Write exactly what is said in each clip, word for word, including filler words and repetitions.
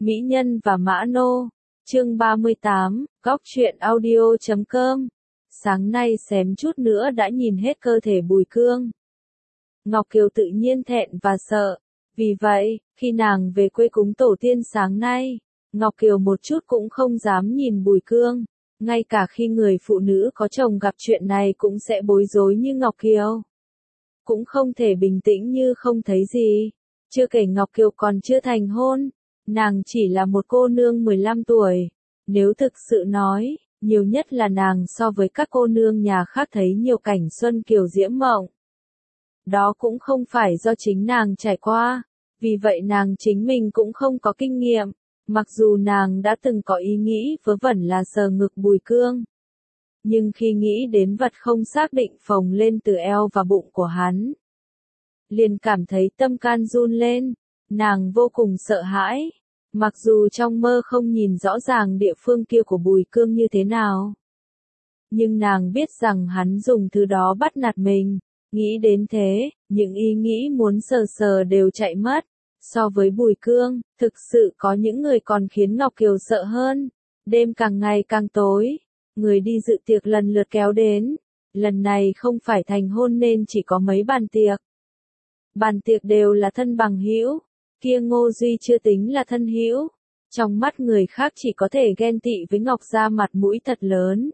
Mỹ Nhân và Mã Nô, chương ba mươi tám, góc truyện audio chấm com. Sáng nay xém chút nữa đã nhìn hết cơ thể Bùi Cương. Ngọc Kiều tự nhiên thẹn và sợ. Vì vậy, khi nàng về quê cúng tổ tiên sáng nay, Ngọc Kiều một chút cũng không dám nhìn Bùi Cương. Ngay cả khi người phụ nữ có chồng gặp chuyện này cũng sẽ bối rối như Ngọc Kiều. Cũng không thể bình tĩnh như không thấy gì. Chưa kể Ngọc Kiều còn chưa thành hôn. Nàng chỉ là một cô nương mười lăm tuổi. Nếu thực sự nói, nhiều nhất là nàng so với các cô nương nhà khác thấy nhiều cảnh xuân kiều diễm mộng. Đó cũng không phải do chính nàng trải qua. Vì vậy nàng chính mình cũng không có kinh nghiệm. Mặc dù nàng đã từng có ý nghĩ vớ vẩn là sờ ngực Bùi Cương. Nhưng khi nghĩ đến vật không xác định phồng lên từ eo và bụng của hắn, liền cảm thấy tâm can run lên. Nàng vô cùng sợ hãi. Mặc dù trong mơ không nhìn rõ ràng địa phương kia của Bùi Cương như thế nào, nhưng nàng biết rằng hắn dùng thứ đó bắt nạt mình. Nghĩ đến thế, những ý nghĩ muốn sờ sờ đều chạy mất. So với Bùi Cương, thực sự có những người còn khiến Ngọc Kiều sợ hơn. Đêm càng ngày càng tối, người đi dự tiệc lần lượt kéo đến. Lần này không phải thành hôn nên chỉ có mấy bàn tiệc. Bàn tiệc đều là thân bằng hữu. Kia Ngô Duy chưa tính là thân hữu. Trong mắt người khác chỉ có thể ghen tị với Ngọc Gia mặt mũi thật lớn.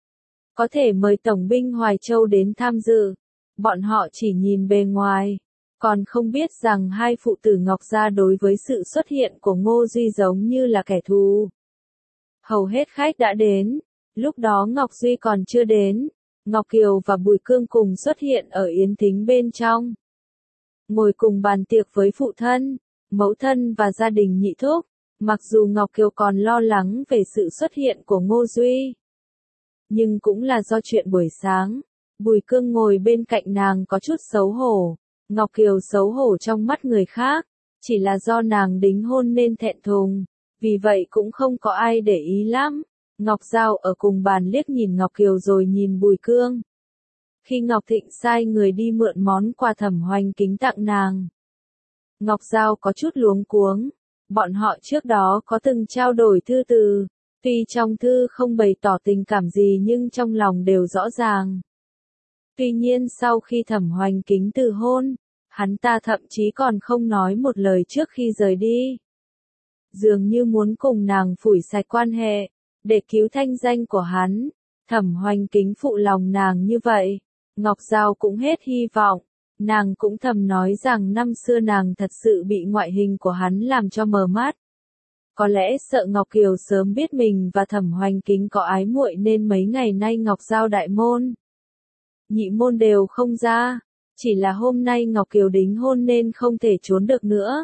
Có thể mời Tổng binh Hoài Châu đến tham dự. Bọn họ chỉ nhìn bề ngoài, còn không biết rằng hai phụ tử Ngọc Gia đối với sự xuất hiện của Ngô Duy giống như là kẻ thù. Hầu hết khách đã đến. Lúc đó Ngọc Duy còn chưa đến. Ngọc Kiều và Bùi Cương cùng xuất hiện ở yến thính bên trong. Ngồi cùng bàn tiệc với phụ thân, mẫu thân và gia đình nhị thúc. Mặc dù Ngọc Kiều còn lo lắng về sự xuất hiện của Ngô Duy, nhưng cũng là do chuyện buổi sáng. Bùi Cương ngồi bên cạnh nàng có chút xấu hổ. Ngọc Kiều xấu hổ trong mắt người khác, chỉ là do nàng đính hôn nên thẹn thùng. Vì vậy cũng không có ai để ý lắm. Ngọc Giao ở cùng bàn liếc nhìn Ngọc Kiều rồi nhìn Bùi Cương. Khi Ngọc Thịnh sai người đi mượn món quà Thẩm Hoành Kính tặng nàng, Ngọc Giao có chút luống cuống. Bọn họ trước đó có từng trao đổi thư từ. Tuy trong thư không bày tỏ tình cảm gì nhưng trong lòng đều rõ ràng. Tuy nhiên sau khi Thẩm Hoành Kính từ hôn, hắn ta thậm chí còn không nói một lời trước khi rời đi. Dường như muốn cùng nàng phủi sạch quan hệ, để cứu thanh danh của hắn. Thẩm Hoành Kính phụ lòng nàng như vậy, Ngọc Giao cũng hết hy vọng. Nàng cũng thầm nói rằng năm xưa nàng thật sự bị ngoại hình của hắn làm cho mờ mắt. Có lẽ sợ Ngọc Kiều sớm biết mình và Thẩm Hoành Kính có ái muội nên mấy ngày nay Ngọc Giao đại môn, nhị môn đều không ra. Chỉ là hôm nay Ngọc Kiều đính hôn nên không thể trốn được nữa.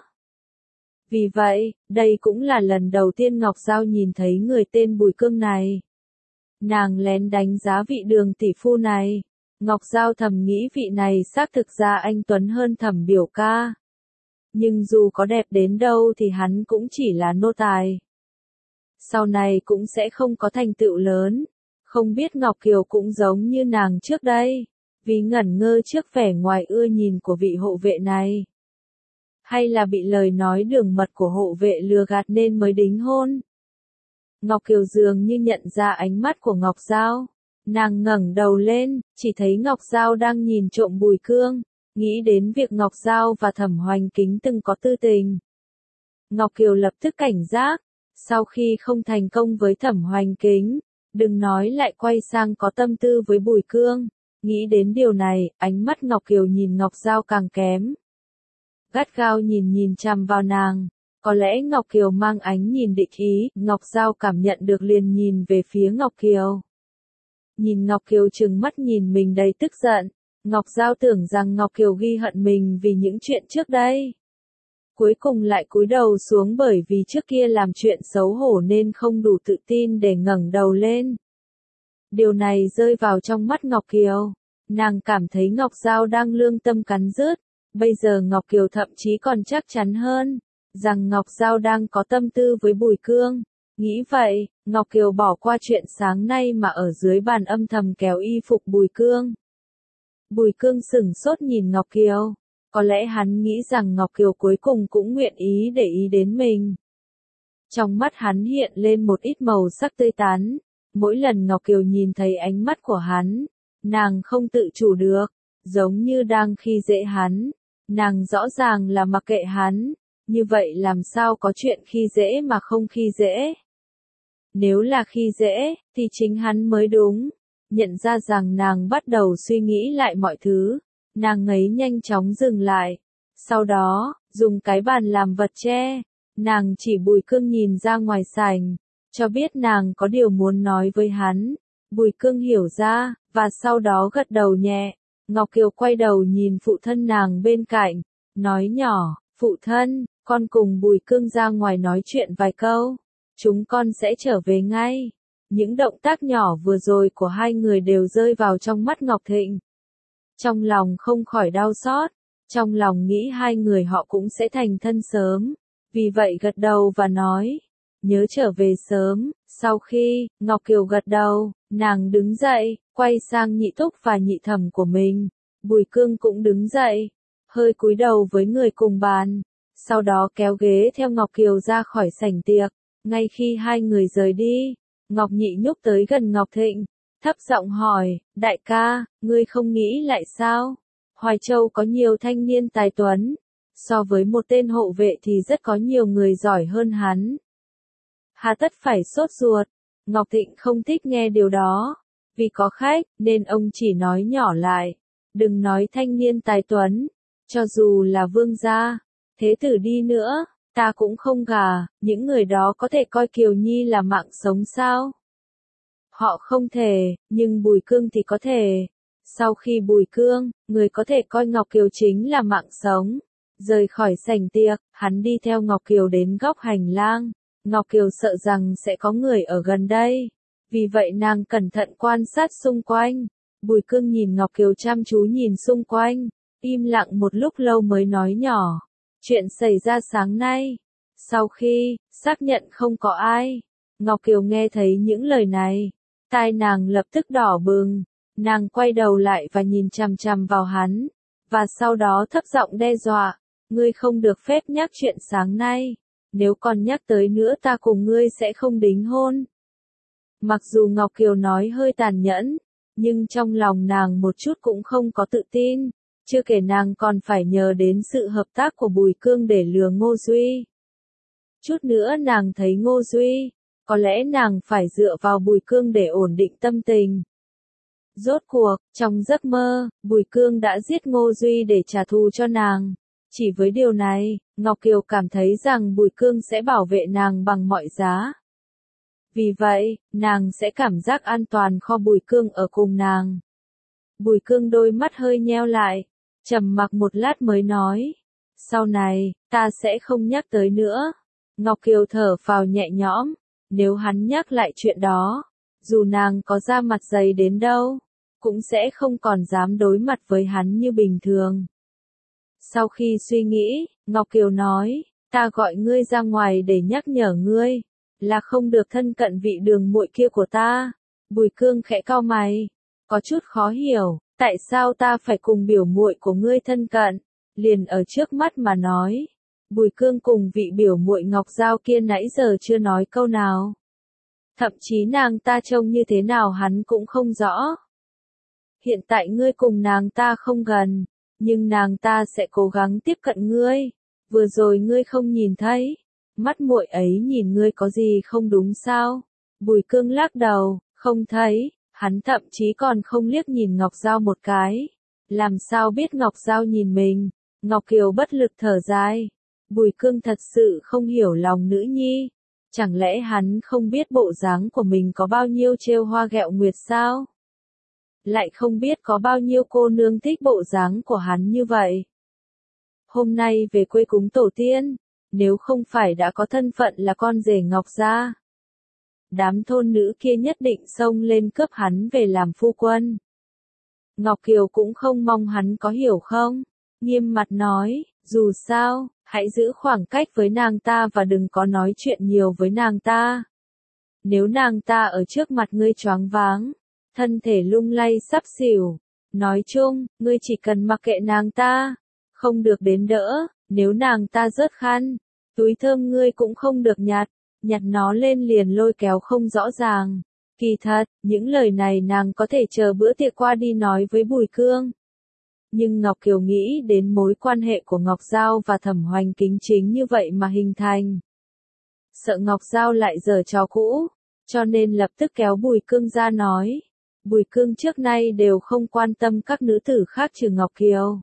Vì vậy, đây cũng là lần đầu tiên Ngọc Giao nhìn thấy người tên Bùi Cương này. Nàng lén đánh giá vị Đường tỷ phu này. Ngọc Giao thầm nghĩ vị này xác thực ra anh tuấn hơn Thẩm biểu ca. Nhưng dù có đẹp đến đâu thì hắn cũng chỉ là nô tài. Sau này cũng sẽ không có thành tựu lớn. Không biết Ngọc Kiều cũng giống như nàng trước đây, vì ngẩn ngơ trước vẻ ngoài ưa nhìn của vị hộ vệ này. Hay là bị lời nói đường mật của hộ vệ lừa gạt nên mới đính hôn. Ngọc Kiều dường như nhận ra ánh mắt của Ngọc Giao. Nàng ngẩng đầu lên, chỉ thấy Ngọc Giao đang nhìn trộm Bùi Cương. Nghĩ đến việc Ngọc Giao và Thẩm Hoành Kính từng có tư tình, Ngọc Kiều lập tức cảnh giác. Sau khi không thành công với Thẩm Hoành Kính, đừng nói lại quay sang có tâm tư với Bùi Cương. Nghĩ đến điều này, ánh mắt Ngọc Kiều nhìn Ngọc Giao càng kém. Gắt gao nhìn nhìn chằm vào nàng. Có lẽ Ngọc Kiều mang ánh nhìn địch ý, Ngọc Giao cảm nhận được liền nhìn về phía Ngọc Kiều. Nhìn Ngọc Kiều trừng mắt nhìn mình đầy tức giận. Ngọc Giao tưởng rằng Ngọc Kiều ghi hận mình vì những chuyện trước đây. Cuối cùng lại cúi đầu xuống bởi vì trước kia làm chuyện xấu hổ nên không đủ tự tin để ngẩng đầu lên. Điều này rơi vào trong mắt Ngọc Kiều. Nàng cảm thấy Ngọc Giao đang lương tâm cắn rứt. Bây giờ Ngọc Kiều thậm chí còn chắc chắn hơn, rằng Ngọc Giao đang có tâm tư với Bùi Cương. Nghĩ vậy, Ngọc Kiều bỏ qua chuyện sáng nay mà ở dưới bàn âm thầm kéo y phục Bùi Cương. Bùi Cương sửng sốt nhìn Ngọc Kiều. Có lẽ hắn nghĩ rằng Ngọc Kiều cuối cùng cũng nguyện ý để ý đến mình. Trong mắt hắn hiện lên một ít màu sắc tươi tắn. Mỗi lần Ngọc Kiều nhìn thấy ánh mắt của hắn, nàng không tự chủ được, giống như đang khi dễ hắn. Nàng rõ ràng là mặc kệ hắn, như vậy làm sao có chuyện khi dễ mà không khi dễ. Nếu là khi dễ, thì chính hắn mới đúng. Nhận ra rằng nàng bắt đầu suy nghĩ lại mọi thứ, nàng ấy nhanh chóng dừng lại. Sau đó, dùng cái bàn làm vật che, nàng chỉ Bùi Cương nhìn ra ngoài sảnh, cho biết nàng có điều muốn nói với hắn. Bùi Cương hiểu ra, và sau đó gật đầu nhẹ. Ngọc Kiều quay đầu nhìn phụ thân nàng bên cạnh, nói nhỏ, phụ thân, con cùng Bùi Cương ra ngoài nói chuyện vài câu, chúng con sẽ trở về ngay. Những động tác nhỏ vừa rồi của hai người đều rơi vào trong mắt Ngọc Thịnh. Trong lòng không khỏi đau xót, trong lòng nghĩ hai người họ cũng sẽ thành thân sớm, vì vậy gật đầu và nói, nhớ trở về sớm. Sau khi, Ngọc Kiều gật đầu, nàng đứng dậy, quay sang Nhị Thúc và Nhị Thẩm của mình. Bùi Cương cũng đứng dậy, hơi cúi đầu với người cùng bàn, sau đó kéo ghế theo Ngọc Kiều ra khỏi sảnh tiệc. Ngay khi hai người rời đi, Ngọc Nhị nhúc tới gần Ngọc Thịnh, thấp giọng hỏi, đại ca, ngươi không nghĩ lại sao? Hoài Châu có nhiều thanh niên tài tuấn, so với một tên hộ vệ thì rất có nhiều người giỏi hơn hắn. Hà tất phải sốt ruột. Ngọc Thịnh không thích nghe điều đó, vì có khách, nên ông chỉ nói nhỏ lại, đừng nói thanh niên tài tuấn, cho dù là vương gia, thế tử đi nữa, ta cũng không gả. Những người đó có thể coi Kiều Nhi là mạng sống sao? Họ không thể, nhưng Bùi Cương thì có thể. Sau khi Bùi Cương, người có thể coi Ngọc Kiều chính là mạng sống. Rời khỏi sảnh tiệc, hắn đi theo Ngọc Kiều đến góc hành lang. Ngọc Kiều sợ rằng sẽ có người ở gần đây, vì vậy nàng cẩn thận quan sát xung quanh. Bùi Cương nhìn Ngọc Kiều chăm chú nhìn xung quanh, im lặng một lúc lâu mới nói nhỏ, chuyện xảy ra sáng nay. Sau khi xác nhận không có ai, Ngọc Kiều nghe thấy những lời này, tai nàng lập tức đỏ bừng, nàng quay đầu lại và nhìn chằm chằm vào hắn, và sau đó thấp giọng đe dọa, ngươi không được phép nhắc chuyện sáng nay. Nếu còn nhắc tới nữa ta cùng ngươi sẽ không đính hôn. Mặc dù Ngọc Kiều nói hơi tàn nhẫn, nhưng trong lòng nàng một chút cũng không có tự tin, chưa kể nàng còn phải nhờ đến sự hợp tác của Bùi Cương để lừa Ngô Duy. Chút nữa nàng thấy Ngô Duy, có lẽ nàng phải dựa vào Bùi Cương để ổn định tâm tình. Rốt cuộc, trong giấc mơ, Bùi Cương đã giết Ngô Duy để trả thù cho nàng. Chỉ với điều này, Ngọc Kiều cảm thấy rằng Bùi Cương sẽ bảo vệ nàng bằng mọi giá. Vì vậy, nàng sẽ cảm giác an toàn kho Bùi Cương ở cùng nàng. Bùi Cương đôi mắt hơi nheo lại, trầm mặc một lát mới nói, sau này, ta sẽ không nhắc tới nữa. Ngọc Kiều thở phào nhẹ nhõm, nếu hắn nhắc lại chuyện đó, dù nàng có ra mặt dày đến đâu, cũng sẽ không còn dám đối mặt với hắn như bình thường. Sau khi suy nghĩ, Ngọc Kiều nói, ta gọi ngươi ra ngoài để nhắc nhở ngươi, là không được thân cận vị đường muội kia của ta. Bùi Cương khẽ cau mày, có chút khó hiểu, tại sao ta phải cùng biểu muội của ngươi thân cận, liền ở trước mắt mà nói. Bùi Cương cùng vị biểu muội Ngọc Giao kia nãy giờ chưa nói câu nào. Thậm chí nàng ta trông như thế nào hắn cũng không rõ. Hiện tại ngươi cùng nàng ta không gần, nhưng nàng ta sẽ cố gắng tiếp cận ngươi. Vừa rồi ngươi không nhìn thấy, mắt muội ấy nhìn ngươi có gì không đúng sao? Bùi Cương lắc đầu, không thấy, hắn thậm chí còn không liếc nhìn Ngọc Giao một cái. Làm sao biết Ngọc Giao nhìn mình? Ngọc Kiều bất lực thở dài. Bùi Cương thật sự không hiểu lòng nữ nhi. Chẳng lẽ hắn không biết bộ dáng của mình có bao nhiêu trêu hoa ghẹo nguyệt sao? Lại không biết có bao nhiêu cô nương thích bộ dáng của hắn như vậy. Hôm nay về quê cúng tổ tiên, nếu không phải đã có thân phận là con rể Ngọc gia, đám thôn nữ kia nhất định xông lên cướp hắn về làm phu quân. Ngọc Kiều cũng không mong hắn có hiểu không, nghiêm mặt nói, dù sao, hãy giữ khoảng cách với nàng ta và đừng có nói chuyện nhiều với nàng ta. Nếu nàng ta ở trước mặt ngươi choáng váng, thân thể lung lay sắp xỉu, nói chung, ngươi chỉ cần mặc kệ nàng ta, không được đến đỡ, nếu nàng ta rớt khăn, túi thơm ngươi cũng không được nhặt, nhặt nó lên liền lôi kéo không rõ ràng. Kỳ thật, những lời này nàng có thể chờ bữa tiệc qua đi nói với Bùi Cương. Nhưng Ngọc Kiều nghĩ đến mối quan hệ của Ngọc Giao và Thẩm Hoành Kính chính như vậy mà hình thành. Sợ Ngọc Giao lại giở trò cũ, cho nên lập tức kéo Bùi Cương ra nói. Bùi Cương trước nay đều không quan tâm các nữ tử khác trừ Ngọc Kiều.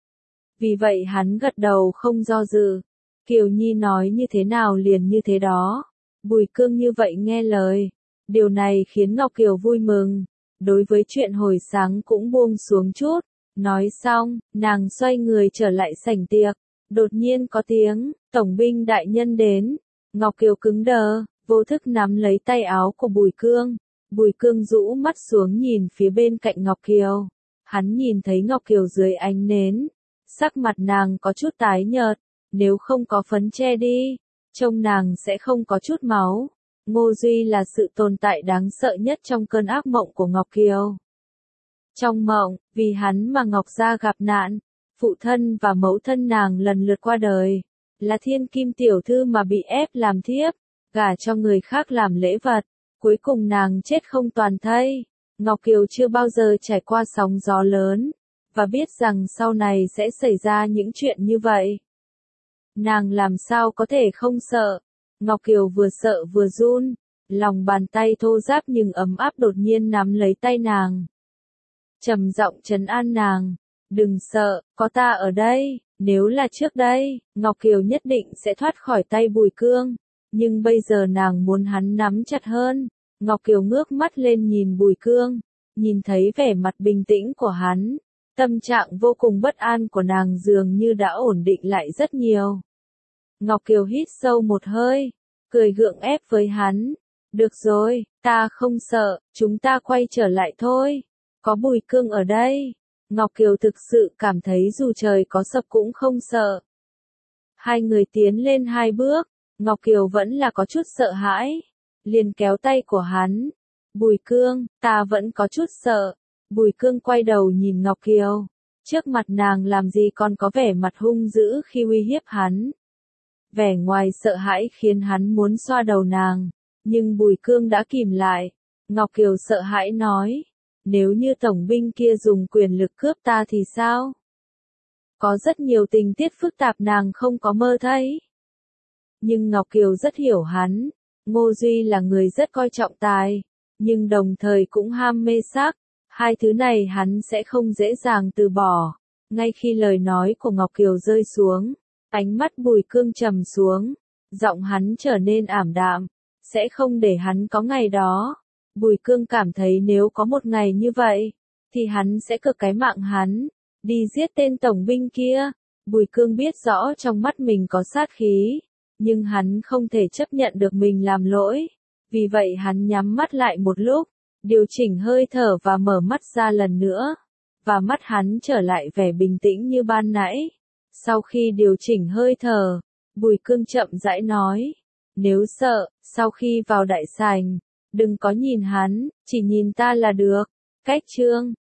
Vì vậy hắn gật đầu không do dự. Kiều Nhi nói như thế nào liền như thế đó. Bùi Cương như vậy nghe lời. Điều này khiến Ngọc Kiều vui mừng. Đối với chuyện hồi sáng cũng buông xuống chút. Nói xong, nàng xoay người trở lại sảnh tiệc. Đột nhiên có tiếng, tổng binh đại nhân đến. Ngọc Kiều cứng đờ, vô thức nắm lấy tay áo của Bùi Cương. Bùi Cương rũ mắt xuống nhìn phía bên cạnh Ngọc Kiều. Hắn nhìn thấy Ngọc Kiều dưới ánh nến. Sắc mặt nàng có chút tái nhợt. Nếu không có phấn che đi, trông nàng sẽ không có chút máu. Ngô Duy là sự tồn tại đáng sợ nhất trong cơn ác mộng của Ngọc Kiều. Trong mộng, vì hắn mà Ngọc Gia gặp nạn, phụ thân và mẫu thân nàng lần lượt qua đời, là thiên kim tiểu thư mà bị ép làm thiếp, gả cho người khác làm lễ vật, cuối cùng nàng chết không toàn thây. Ngọc Kiều chưa bao giờ trải qua sóng gió lớn, và biết rằng sau này sẽ xảy ra những chuyện như vậy. Nàng làm sao có thể không sợ? Ngọc Kiều vừa sợ vừa run, lòng bàn tay thô ráp nhưng ấm áp đột nhiên nắm lấy tay nàng. Trầm giọng trấn an nàng, đừng sợ, có ta ở đây, nếu là trước đây, Ngọc Kiều nhất định sẽ thoát khỏi tay Bùi Cương, nhưng bây giờ nàng muốn hắn nắm chặt hơn. Ngọc Kiều ngước mắt lên nhìn Bùi Cương, nhìn thấy vẻ mặt bình tĩnh của hắn, tâm trạng vô cùng bất an của nàng dường như đã ổn định lại rất nhiều. Ngọc Kiều hít sâu một hơi, cười gượng ép với hắn, được rồi, ta không sợ, chúng ta quay trở lại thôi. Có Bùi Cương ở đây, Ngọc Kiều thực sự cảm thấy dù trời có sập cũng không sợ. Hai người tiến lên hai bước, Ngọc Kiều vẫn là có chút sợ hãi, liền kéo tay của hắn. Bùi Cương, ta vẫn có chút sợ. Bùi Cương quay đầu nhìn Ngọc Kiều, trước mặt nàng làm gì còn có vẻ mặt hung dữ khi uy hiếp hắn. Vẻ ngoài sợ hãi khiến hắn muốn xoa đầu nàng, nhưng Bùi Cương đã kìm lại. Ngọc Kiều sợ hãi nói, nếu như tổng binh kia dùng quyền lực cướp ta thì sao? Có rất nhiều tình tiết phức tạp nàng không có mơ thấy. Nhưng Ngọc Kiều rất hiểu hắn, Ngô Duy là người rất coi trọng tài, nhưng đồng thời cũng ham mê sắc, hai thứ này hắn sẽ không dễ dàng từ bỏ. Ngay khi lời nói của Ngọc Kiều rơi xuống, ánh mắt Bùi Cương trầm xuống, giọng hắn trở nên ảm đạm, sẽ không để hắn có ngày đó. Bùi Cương cảm thấy nếu có một ngày như vậy, thì hắn sẽ cực cái mạng hắn, đi giết tên tổng binh kia. Bùi Cương biết rõ trong mắt mình có sát khí, nhưng hắn không thể chấp nhận được mình làm lỗi, vì vậy hắn nhắm mắt lại một lúc, điều chỉnh hơi thở và mở mắt ra lần nữa, và mắt hắn trở lại vẻ bình tĩnh như ban nãy. Sau khi điều chỉnh hơi thở, Bùi Cương chậm rãi nói, nếu sợ, sau khi vào đại sảnh, đừng có nhìn hắn, chỉ nhìn ta là được. Cách chương